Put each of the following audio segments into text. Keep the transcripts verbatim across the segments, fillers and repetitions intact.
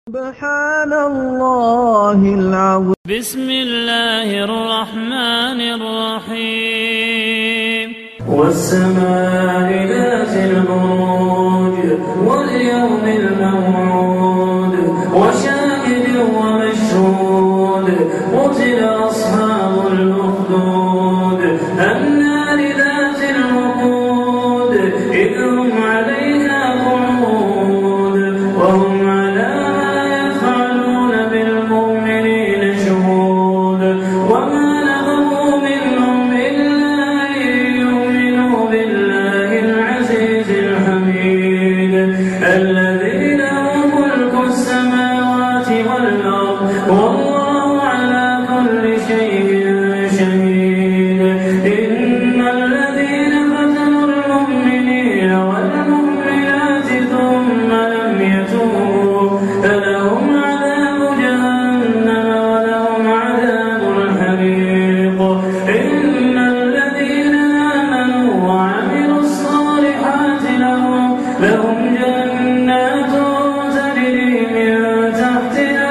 سبحان الله العظيم. بسم الله الرحمن الرحيم. والسماء ذات البروج واليوم الموعود وشاهد ومشهود قتل أصحاب الأخدود النار ذات الوقود إذ هم عليها قعود وهم على ما يفعلون بالمؤمنين شهود وما نقموا منهم إلا أن يؤمنوا بالله العزيز الحميد الذي له ملك السماوات والأرض والله على كل شيء شهيد. إن الذين فتنوا المؤمنين والمؤمنات ثم لم يتوبوا فلهم عذاب جهنم ولهم عذاب الحريق. إن الذين آمنوا وعملوا الصالحات لهم لهم جنات تجري من تحتها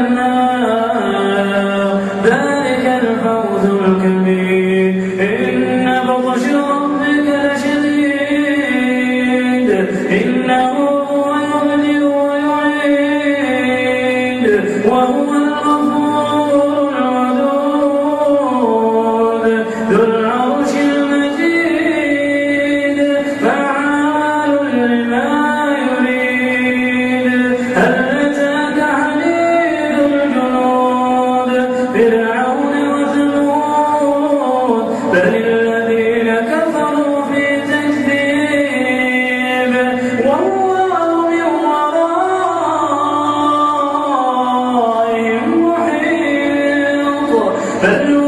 الأنهار ذلك الفوز الكبير. إن بطش ربك لشديد إنه هو يبدئ ويعيد وهو الغفور الودود ذو العرش المجيد فعال لما يريد. هل أتاك حديث الجنود فرعون وثمود بل الذين كفروا في تكذيب والله من ورائهم محيط.